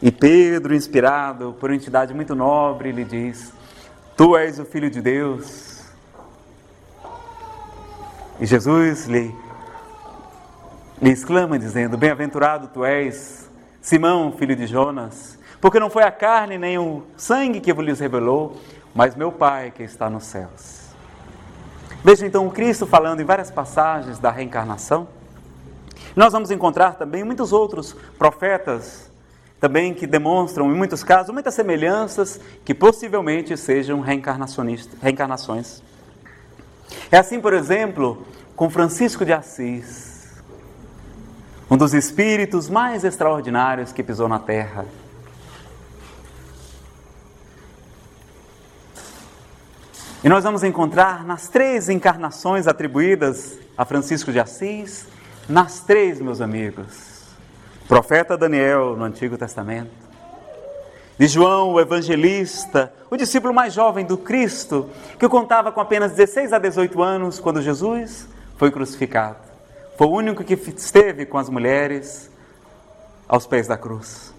E Pedro, inspirado por uma entidade muito nobre, lhe diz: Tu és o Filho de Deus. E Jesus lhe exclama dizendo: Bem-aventurado tu és, Simão, filho de Jonas, porque não foi a carne nem o sangue que vos revelou, mas meu Pai que está nos céus. Veja então o Cristo falando em várias passagens da reencarnação. Nós vamos encontrar também muitos outros profetas também que demonstram, em muitos casos, muitas semelhanças que possivelmente sejam reencarnações. É assim, por exemplo, com Francisco de Assis, um dos espíritos mais extraordinários que pisou na Terra. E nós vamos encontrar nas 3 encarnações atribuídas a Francisco de Assis, nas 3, meus amigos, profeta Daniel no Antigo Testamento, de João, o evangelista, o discípulo mais jovem do Cristo, que contava com apenas 16 a 18 anos quando Jesus foi crucificado. Foi o único que esteve com as mulheres aos pés da cruz.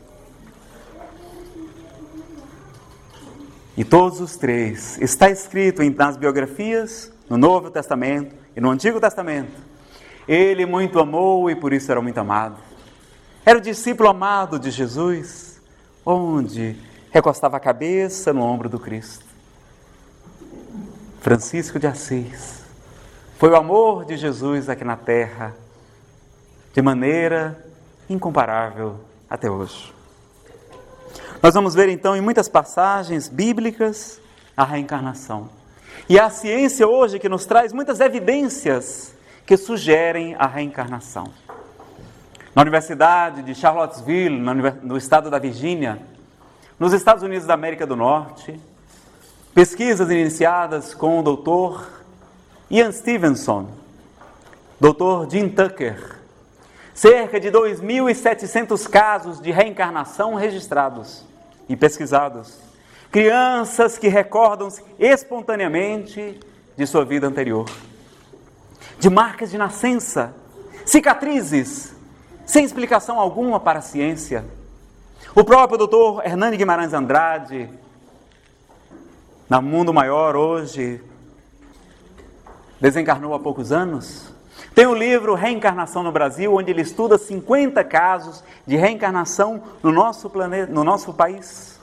E todos os 3, está escrito nas biografias, no Novo Testamento e no Antigo Testamento, ele muito amou e por isso era muito amado. Era o discípulo amado de Jesus, onde recostava a cabeça no ombro do Cristo. Francisco de Assis foi o amor de Jesus aqui na terra, de maneira incomparável até hoje. Nós vamos ver então em muitas passagens bíblicas a reencarnação. E a ciência hoje que nos traz muitas evidências que sugerem a reencarnação. Na Universidade de Charlottesville, no estado da Virgínia, nos Estados Unidos da América do Norte, pesquisas iniciadas com o Dr. Ian Stevenson, Dr. Jim Tucker, cerca de 2.700 casos de reencarnação registrados e pesquisados. Crianças que recordam-se espontaneamente de sua vida anterior, de marcas de nascença, cicatrizes, sem explicação alguma para a ciência. O próprio Dr. Hernani Guimarães Andrade, na Mundo Maior hoje, desencarnou há poucos anos. Tem o livro Reencarnação no Brasil, onde ele estuda 50 casos de reencarnação no nosso planeta, no nosso país.